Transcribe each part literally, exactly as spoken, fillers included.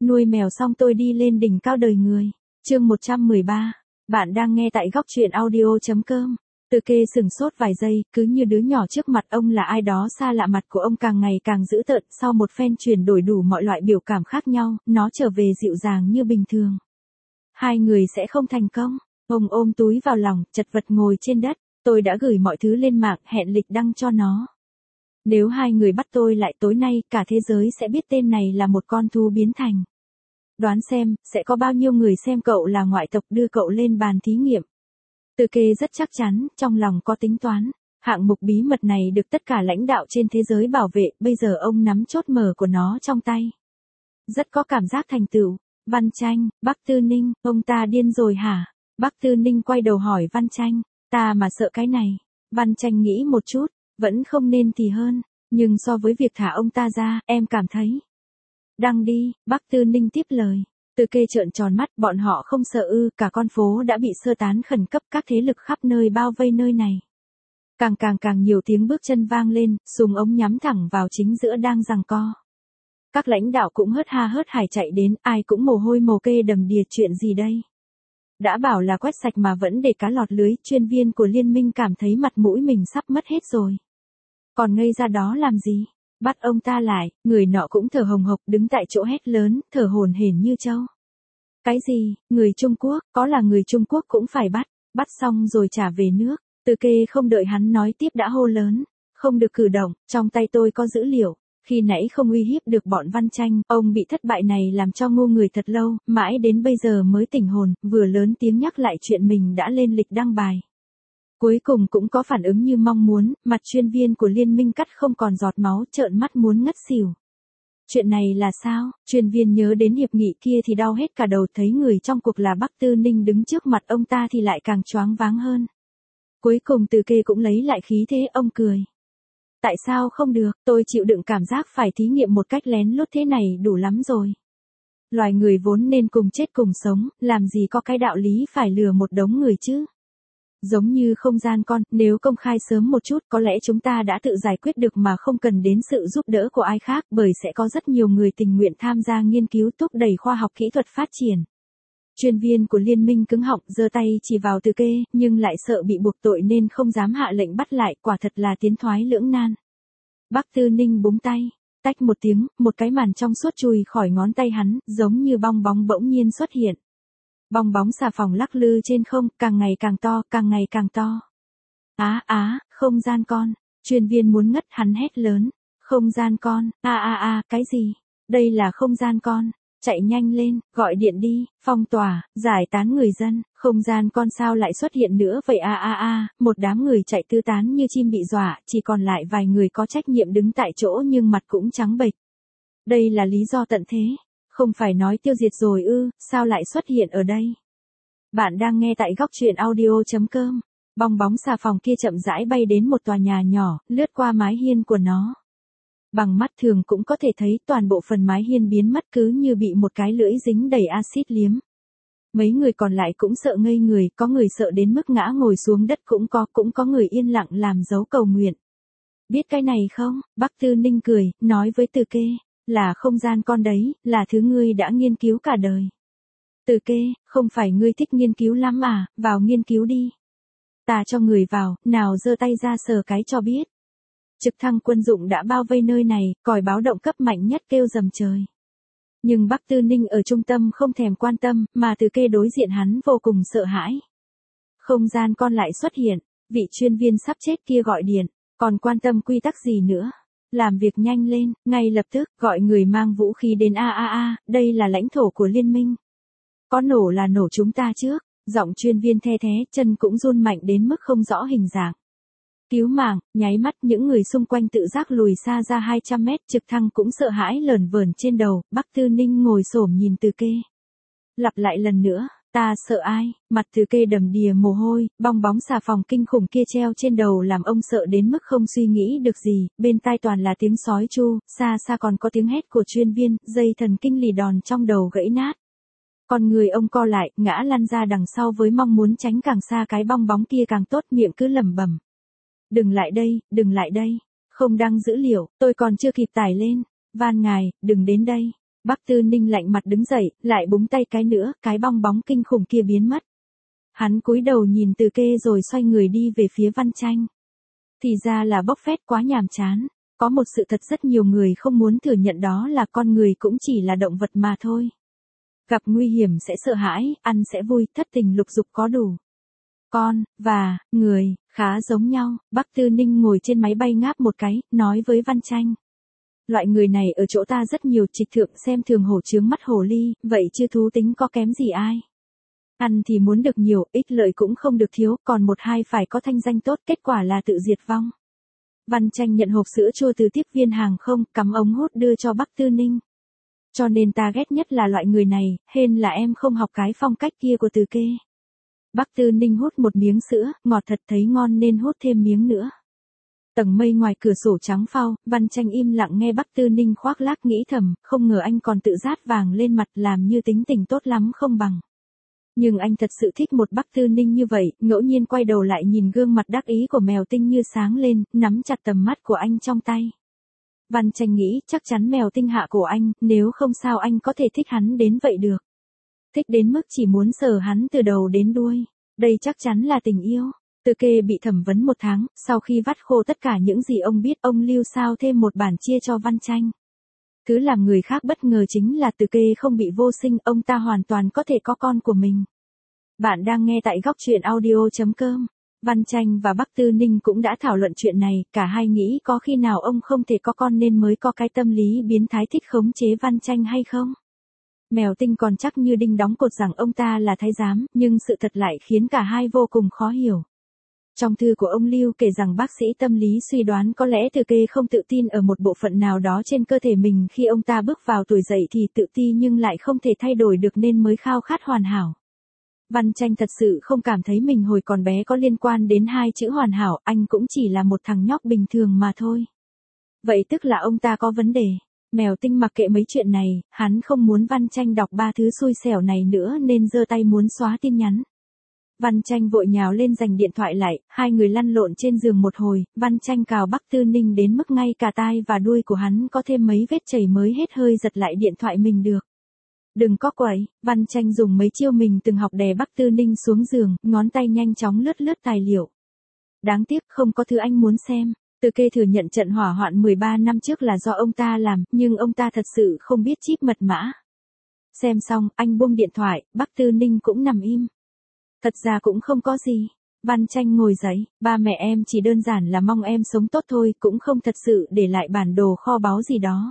Nuôi mèo xong tôi đi lên đỉnh cao đời người. Chương một trăm mười ba. Bạn đang nghe tại góc truyện audio.com. Từ Kê sừng sốt vài giây, cứ như đứa nhỏ trước mặt ông là ai đó xa lạ, mặt của ông càng ngày càng dữ tợn, sau một phen chuyển đổi đủ mọi loại biểu cảm khác nhau, nó trở về dịu dàng như bình thường. Hai người sẽ không thành công. Ông ôm túi vào lòng, chật vật ngồi trên đất. Tôi đã gửi mọi thứ lên mạng, hẹn lịch đăng cho nó. Nếu hai người bắt tôi lại tối nay, cả thế giới sẽ biết tên này là một con thú biến thành. Đoán xem, sẽ có bao nhiêu người xem cậu là ngoại tộc đưa cậu lên bàn thí nghiệm. Từ Kê rất chắc chắn, trong lòng có tính toán. Hạng mục bí mật này được tất cả lãnh đạo trên thế giới bảo vệ, bây giờ ông nắm chốt mở của nó trong tay. Rất có cảm giác thành tựu. Văn Tranh, Bắc Tư Ninh, ông ta điên rồi hả? Bắc Tư Ninh quay đầu hỏi Văn Tranh, ta mà sợ cái này. Văn Tranh nghĩ một chút, vẫn không nên thì hơn, nhưng so với việc thả ông ta ra, em cảm thấy. Đăng đi, Bắc Tư Ninh tiếp lời. Từ Kê trợn tròn mắt, bọn họ không sợ ư? Cả con phố đã bị sơ tán khẩn cấp, các thế lực khắp nơi bao vây nơi này. Càng càng càng nhiều tiếng bước chân vang lên, súng ống nhắm thẳng vào chính giữa đang giằng co. Các lãnh đạo cũng hớt ha hớt hải chạy đến, ai cũng mồ hôi mồ kê đầm đìa, chuyện gì đây? Đã bảo là quét sạch mà vẫn để cá lọt lưới, chuyên viên của liên minh cảm thấy mặt mũi mình sắp mất hết rồi. Còn ngây ra đó làm gì? Bắt ông ta lại, người nọ cũng thở hồng hộc đứng tại chỗ hét lớn, thở hổn hển như trâu. Cái gì, người Trung Quốc, có là người Trung Quốc cũng phải bắt, bắt xong rồi trả về nước. Từ Kê không đợi hắn nói tiếp đã hô lớn, không được cử động, trong tay tôi có dữ liệu. Khi nãy không uy hiếp được bọn Văn Tranh, ông bị thất bại này làm cho ngu người thật lâu, mãi đến bây giờ mới tỉnh hồn, vừa lớn tiếng nhắc lại chuyện mình đã lên lịch đăng bài. Cuối cùng cũng có phản ứng như mong muốn, mặt chuyên viên của liên minh cắt không còn giọt máu, trợn mắt muốn ngất xỉu. Chuyện này là sao? Chuyên viên nhớ đến hiệp nghị kia thì đau hết cả đầu, thấy người trong cuộc là Bắc Tư Ninh đứng trước mặt ông ta thì lại càng choáng váng hơn. Cuối cùng Từ Kê cũng lấy lại khí thế, ông cười. Tại sao không được, tôi chịu đựng cảm giác phải thí nghiệm một cách lén lút thế này đủ lắm rồi. Loài người vốn nên cùng chết cùng sống, làm gì có cái đạo lý phải lừa một đống người chứ. Giống như không gian con, nếu công khai sớm một chút có lẽ chúng ta đã tự giải quyết được mà không cần đến sự giúp đỡ của ai khác, bởi sẽ có rất nhiều người tình nguyện tham gia nghiên cứu thúc đẩy khoa học kỹ thuật phát triển. Chuyên viên của liên minh cứng họng, giơ tay chỉ vào Từ Kê, nhưng lại sợ bị buộc tội nên không dám hạ lệnh bắt lại, quả thật là tiến thoái lưỡng nan. Bắc Tư Ninh búng tay, tách một tiếng, một cái màn trong suốt chùi khỏi ngón tay hắn, giống như bong bóng bỗng nhiên xuất hiện. Bong bóng xà phòng lắc lư trên không, càng ngày càng to, càng ngày càng to. Á á, không gian con, chuyên viên muốn ngất, hắn hét lớn, không gian con, a a a, cái gì? Đây là không gian con. Chạy nhanh lên, gọi điện đi, phong tỏa, giải tán người dân, không gian con sao lại xuất hiện nữa vậy a a a, một đám người chạy tứ tán như chim bị dọa, chỉ còn lại vài người có trách nhiệm đứng tại chỗ nhưng mặt cũng trắng bệch. Đây là lý do tận thế, không phải nói tiêu diệt rồi ư, sao lại xuất hiện ở đây? Bạn đang nghe tại góc truyện audio.com, bong bóng xà phòng kia chậm rãi bay đến một tòa nhà nhỏ, lướt qua mái hiên của nó. Bằng mắt thường cũng có thể thấy toàn bộ phần mái hiên biến mất cứ như bị một cái lưỡi dính đầy axit liếm. Mấy người còn lại cũng sợ ngây người, có người sợ đến mức ngã ngồi xuống đất cũng có, cũng có người yên lặng làm dấu cầu nguyện. Biết cái này không? Bắc Tư Ninh cười, nói với Từ Kê, là không gian con đấy, là thứ ngươi đã nghiên cứu cả đời. Từ Kê, không phải ngươi thích nghiên cứu lắm à, vào nghiên cứu đi. Ta cho người vào, nào giơ tay ra sờ cái cho biết. Trực thăng quân dụng đã bao vây nơi này, còi báo động cấp mạnh nhất kêu rầm trời. Nhưng Bắc Tư Ninh ở trung tâm không thèm quan tâm, mà Từ Kê đối diện hắn vô cùng sợ hãi. Không gian con lại xuất hiện, vị chuyên viên sắp chết kia gọi điện, còn quan tâm quy tắc gì nữa. Làm việc nhanh lên, ngay lập tức, gọi người mang vũ khí đến a a a, đây là lãnh thổ của liên minh. Có nổ là nổ chúng ta trước, giọng chuyên viên the thé, chân cũng run mạnh đến mức không rõ hình dạng. Cứu mạng, nháy mắt những người xung quanh tự giác lùi xa ra hai trăm mét, trực thăng cũng sợ hãi lởn vởn trên đầu, Bắc Tư Ninh ngồi xổm nhìn Từ Kê. Lặp lại lần nữa, ta sợ ai, mặt Từ Kê đầm đìa mồ hôi, bong bóng xà phòng kinh khủng kia treo trên đầu làm ông sợ đến mức không suy nghĩ được gì, bên tai toàn là tiếng sói chu, xa xa còn có tiếng hét của chuyên viên, dây thần kinh lì đòn trong đầu gãy nát. Còn người ông co lại, ngã lăn ra đằng sau với mong muốn tránh càng xa cái bong bóng kia càng tốt, miệng cứ lẩm bẩm. Đừng lại đây, đừng lại đây, không đăng dữ liệu, tôi còn chưa kịp tải lên, van ngài, đừng đến đây. Bắc Tư Ninh lạnh mặt đứng dậy, lại búng tay cái nữa, cái bong bóng kinh khủng kia biến mất. Hắn cúi đầu nhìn Từ Kê rồi xoay người đi về phía Văn Tranh. Thì ra là bốc phét quá nhàm chán. Có một sự thật rất nhiều người không muốn thừa nhận, đó là con người cũng chỉ là động vật mà thôi. Gặp nguy hiểm sẽ sợ hãi, ăn sẽ vui, thất tình lục dục có đủ. Con, và, người, khá giống nhau. Bắc Tư Ninh ngồi trên máy bay ngáp một cái, nói với Văn Tranh. Loại người này ở chỗ ta rất nhiều, trịch thượng xem thường hổ trướng mắt hổ ly, vậy chứ thú tính có kém gì ai. Ăn thì muốn được nhiều, ích lợi cũng không được thiếu, còn một hai phải có thanh danh tốt, kết quả là tự diệt vong. Văn Tranh nhận hộp sữa chua từ tiếp viên hàng không, cắm ống hút đưa cho Bắc Tư Ninh. Cho nên ta ghét nhất là loại người này, hên là em không học cái phong cách kia của Từ Kê. Bắc Tư Ninh hút một miếng sữa, ngọt thật, thấy ngon nên hút thêm miếng nữa. Tầng mây ngoài cửa sổ trắng phau, Văn Tranh im lặng nghe Bắc Tư Ninh khoác lác, nghĩ thầm, không ngờ anh còn tự rát vàng lên mặt, làm như tính tình tốt lắm không bằng. Nhưng anh thật sự thích một Bắc Tư Ninh như vậy, ngẫu nhiên quay đầu lại nhìn gương mặt đắc ý của Mèo Tinh như sáng lên, nắm chặt tầm mắt của anh trong tay. Văn Tranh nghĩ, chắc chắn Mèo Tinh hạ cổ anh, nếu không sao anh có thể thích hắn đến vậy được. Thích đến mức chỉ muốn sờ hắn từ đầu đến đuôi. Đây chắc chắn là tình yêu. Từ Kê bị thẩm vấn một tháng, sau khi vắt khô tất cả những gì ông biết, ông lưu sao thêm một bản chia cho Văn Tranh. Thứ làm người khác bất ngờ chính là Từ Kê không bị vô sinh, ông ta hoàn toàn có thể có con của mình. Bạn đang nghe tại góc truyện audio chấm com. Văn Tranh và Bắc Tư Ninh cũng đã thảo luận chuyện này, cả hai nghĩ có khi nào ông không thể có con nên mới có cái tâm lý biến thái thích khống chế Văn Tranh hay không? Mèo Tinh còn chắc như đinh đóng cột rằng ông ta là thái giám, nhưng sự thật lại khiến cả hai vô cùng khó hiểu. Trong thư của ông Lưu kể rằng bác sĩ tâm lý suy đoán có lẽ Từ Kê không tự tin ở một bộ phận nào đó trên cơ thể mình, khi ông ta bước vào tuổi dậy thì tự ti nhưng lại không thể thay đổi được nên mới khao khát hoàn hảo. Văn Tranh thật sự không cảm thấy mình hồi còn bé có liên quan đến hai chữ hoàn hảo, anh cũng chỉ là một thằng nhóc bình thường mà thôi. Vậy tức là ông ta có vấn đề. Mèo Tinh mặc kệ mấy chuyện này, hắn không muốn Văn Tranh đọc ba thứ xui xẻo này nữa nên giơ tay muốn xóa tin nhắn. Văn Tranh vội nhào lên giành điện thoại lại, hai người lăn lộn trên giường một hồi, Văn Tranh cào Bắc Tư Ninh đến mức ngay cả tai và đuôi của hắn có thêm mấy vết chảy mới hết hơi giật lại điện thoại mình được. Đừng có quậy, Văn Tranh dùng mấy chiêu mình từng học đè Bắc Tư Ninh xuống giường, ngón tay nhanh chóng lướt lướt tài liệu. Đáng tiếc không có thứ anh muốn xem. Từ Kê thừa nhận trận hỏa hoạn mười ba năm trước là do ông ta làm, nhưng ông ta thật sự không biết chip mật mã. Xem xong, anh buông điện thoại, Bắc Tư Ninh cũng nằm im. Thật ra cũng không có gì. Văn Tranh ngồi dậy, ba mẹ em chỉ đơn giản là mong em sống tốt thôi, cũng không thật sự để lại bản đồ kho báu gì đó.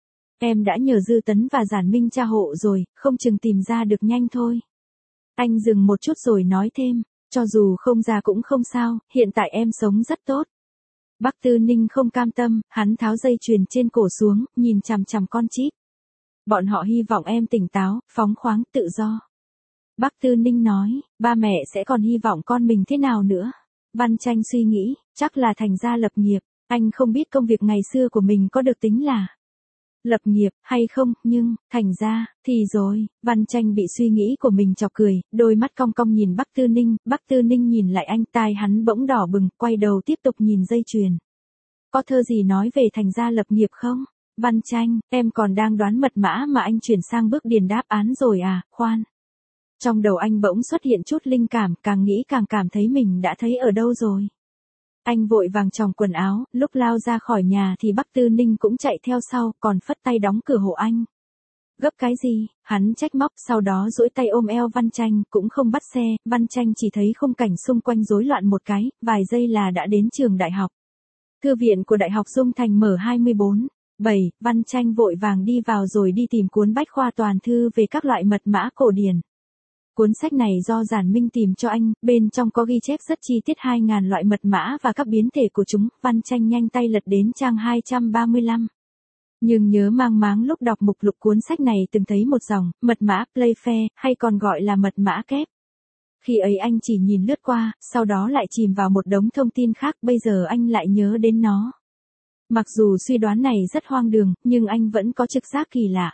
Em đã nhờ Dư Tấn và Giản Minh tra hộ rồi, không chừng tìm ra được nhanh thôi. Anh dừng một chút rồi nói thêm, cho dù không ra cũng không sao, hiện tại em sống rất tốt. Bắc Tư Ninh không cam tâm, hắn tháo dây chuyền trên cổ xuống, nhìn chằm chằm con chip. Bọn họ hy vọng em tỉnh táo, phóng khoáng, tự do. Bắc Tư Ninh nói, ba mẹ sẽ còn hy vọng con mình thế nào nữa. Văn Tranh suy nghĩ, chắc là thành gia lập nghiệp. Anh không biết công việc ngày xưa của mình có được tính là lập nghiệp hay không, nhưng thành gia thì rồi. Văn Tranh bị suy nghĩ của mình chọc cười, đôi mắt cong cong nhìn Bắc Tư Ninh. Bắc Tư Ninh nhìn lại anh, tai hắn bỗng đỏ bừng, quay đầu tiếp tục nhìn dây chuyền. Có thơ gì nói về thành gia lập nghiệp không? Văn Tranh, em còn đang đoán mật mã mà anh chuyển sang bước điền đáp án rồi à? Khoan. Trong đầu anh bỗng xuất hiện chút linh cảm, càng nghĩ càng cảm thấy mình đã thấy ở đâu rồi. Anh vội vàng chòng quần áo, lúc lao ra khỏi nhà thì Bắc Tư Ninh cũng chạy theo sau, còn phất tay đóng cửa hộ anh. Gấp cái gì, hắn trách móc, sau đó duỗi tay ôm eo Văn Tranh, cũng không bắt xe. Văn Tranh chỉ thấy khung cảnh xung quanh rối loạn một cái, vài giây là đã đến trường đại học. Thư viện của Đại học Dung Thành mở hai mươi bốn bảy, Văn Tranh vội vàng đi vào rồi đi tìm cuốn bách khoa toàn thư về các loại mật mã cổ điển. Cuốn sách này do Giản Minh tìm cho anh, bên trong có ghi chép rất chi tiết hai nghìn loại mật mã và các biến thể của chúng. Văn Tranh nhanh tay lật đến trang hai trăm ba mươi lăm. Nhưng nhớ mang máng lúc đọc mục lục cuốn sách này từng thấy một dòng, mật mã Playfair, hay còn gọi là mật mã kép. Khi ấy anh chỉ nhìn lướt qua, sau đó lại chìm vào một đống thông tin khác, bây giờ anh lại nhớ đến nó. Mặc dù suy đoán này rất hoang đường, nhưng anh vẫn có trực giác kỳ lạ.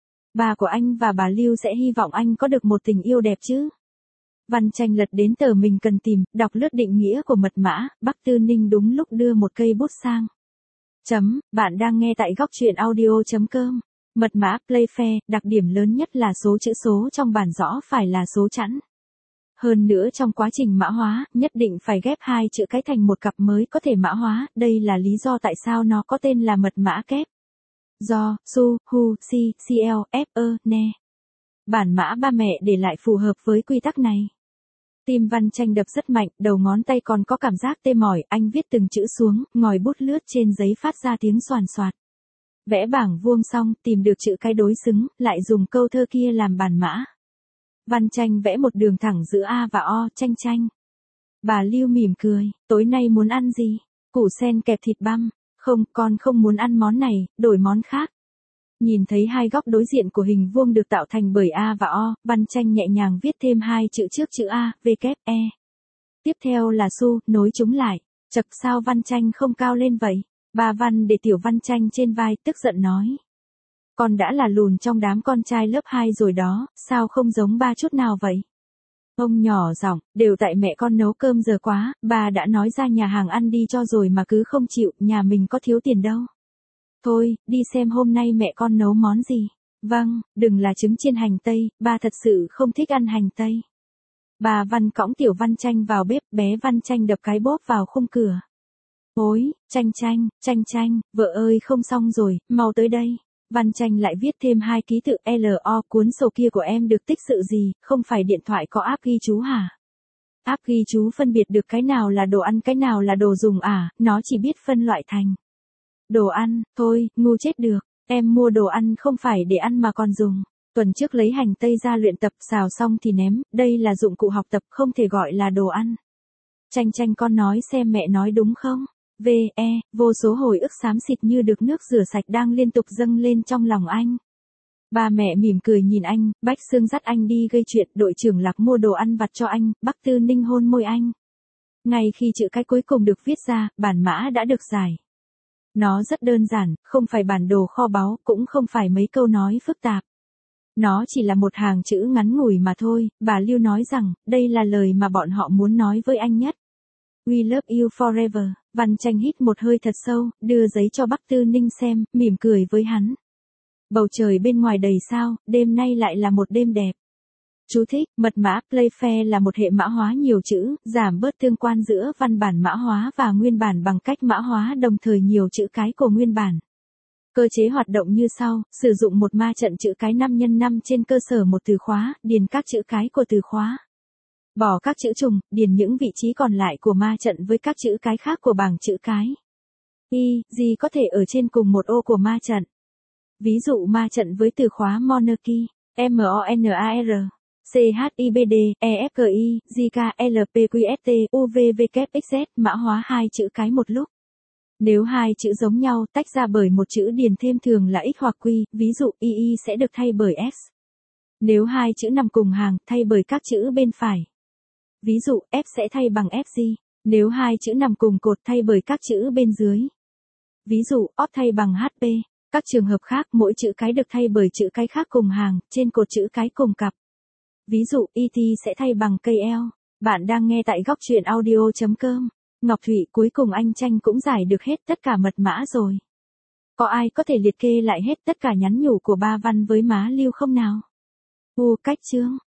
Bà của anh và bà Lưu sẽ hy vọng anh có được một tình yêu đẹp chứ. Văn Tranh lật đến tờ mình cần tìm, đọc lướt định nghĩa của mật mã, Bắc Tư Ninh đúng lúc đưa một cây bút sang. Chấm, bạn đang nghe tại góc truyện audio chấm com. Mật mã Playfair, đặc điểm lớn nhất là số chữ số trong bản rõ phải là số chẵn. Hơn nữa trong quá trình mã hóa, nhất định phải ghép hai chữ cái thành một cặp mới có thể mã hóa, đây là lý do tại sao nó có tên là mật mã kép. Do, Su, Hu, Si, Cl, F, E, Ne. Bản mã ba mẹ để lại phù hợp với quy tắc này. Tim Văn Tranh đập rất mạnh, đầu ngón tay còn có cảm giác tê mỏi, anh viết từng chữ xuống, ngòi bút lướt trên giấy phát ra tiếng xoàn xoạt. Vẽ bảng vuông xong, tìm được chữ cái đối xứng, lại dùng câu thơ kia làm bản mã. Văn Tranh vẽ một đường thẳng giữa A và O, Tranh Tranh. Bà Lưu mỉm cười, tối nay muốn ăn gì? Củ sen kẹp thịt băm. Không, con không muốn ăn món này, đổi món khác. Nhìn thấy hai góc đối diện của hình vuông được tạo thành bởi A và O, Văn Tranh nhẹ nhàng viết thêm hai chữ trước chữ A, V, E. Tiếp theo là Su, nối chúng lại. Chật sao Văn Tranh không cao lên vậy? Bà Văn để Tiểu Văn Tranh trên vai, tức giận nói. Con đã là lùn trong đám con trai lớp hai rồi đó, sao không giống ba chút nào vậy? Ông nhỏ giọng, đều tại mẹ con nấu cơm giờ quá, bà đã nói ra nhà hàng ăn đi cho rồi mà cứ không chịu, nhà mình có thiếu tiền đâu. Thôi, đi xem hôm nay mẹ con nấu món gì. Vâng, đừng là trứng chiên hành tây, ba thật sự không thích ăn hành tây. Bà Văn cõng Tiểu Văn Tranh vào bếp, bé Văn Tranh đập cái bóp vào khung cửa. Ôi, Tranh Tranh, Tranh Tranh, vợ ơi không xong rồi, mau tới đây. Văn Tranh lại viết thêm hai ký tự L O, cuốn sổ kia của em được tích sự gì, không phải điện thoại có app ghi chú hả? App ghi chú phân biệt được cái nào là đồ ăn cái nào là đồ dùng à, nó chỉ biết phân loại thành đồ ăn, thôi, ngu chết được, em mua đồ ăn không phải để ăn mà còn dùng. Tuần trước lấy hành tây ra luyện tập xào xong thì ném, đây là dụng cụ học tập không thể gọi là đồ ăn. Tranh Tranh con nói xem mẹ nói đúng không? V, E, vô số hồi ức xám xịt như được nước rửa sạch đang liên tục dâng lên trong lòng anh. Ba mẹ mỉm cười nhìn anh, Bách Sương dắt anh đi gây chuyện, đội trưởng Lạc mua đồ ăn vặt cho anh, Bắc Tư Ninh hôn môi anh. Ngay khi chữ cái cuối cùng được viết ra, bản mã đã được giải. Nó rất đơn giản, không phải bản đồ kho báu, cũng không phải mấy câu nói phức tạp. Nó chỉ là một hàng chữ ngắn ngủi mà thôi, bà Lưu nói rằng, đây là lời mà bọn họ muốn nói với anh nhất. We love you forever. Văn Tranh hít một hơi thật sâu, đưa giấy cho Bắc Tư Ninh xem, mỉm cười với hắn. Bầu trời bên ngoài đầy sao, đêm nay lại là một đêm đẹp. Chú thích, mật mã Playfair là một hệ mã hóa nhiều chữ, giảm bớt tương quan giữa văn bản mã hóa và nguyên bản bằng cách mã hóa đồng thời nhiều chữ cái của nguyên bản. Cơ chế hoạt động như sau, sử dụng một ma trận chữ cái năm nhân năm trên cơ sở một từ khóa, điền các chữ cái của từ khóa. Bỏ các chữ trùng, điền những vị trí còn lại của ma trận với các chữ cái khác của bảng chữ cái. Y, gì có thể ở trên cùng một ô của ma trận. Ví dụ ma trận với từ khóa monarchy, M O N A R, C H I B D, E F G I, J K L P Q S T, U V W X Z, mã hóa hai chữ cái một lúc. Nếu hai chữ giống nhau tách ra bởi một chữ điền thêm thường là X hoặc Q, ví dụ Y Y sẽ được thay bởi S. Nếu hai chữ nằm cùng hàng, thay bởi các chữ bên phải. Ví dụ, F sẽ thay bằng F G. Nếu hai chữ nằm cùng cột thay bởi các chữ bên dưới. Ví dụ, O thay bằng H P. Các trường hợp khác, mỗi chữ cái được thay bởi chữ cái khác cùng hàng, trên cột chữ cái cùng cặp. Ví dụ, E T sẽ thay bằng K L. Bạn đang nghe tại góc truyện audio chấm com. Ngọc Thụy, cuối cùng anh Tranh cũng giải được hết tất cả mật mã rồi. Có ai có thể liệt kê lại hết tất cả nhắn nhủ của ba Văn với má Lưu không nào? U cách chương.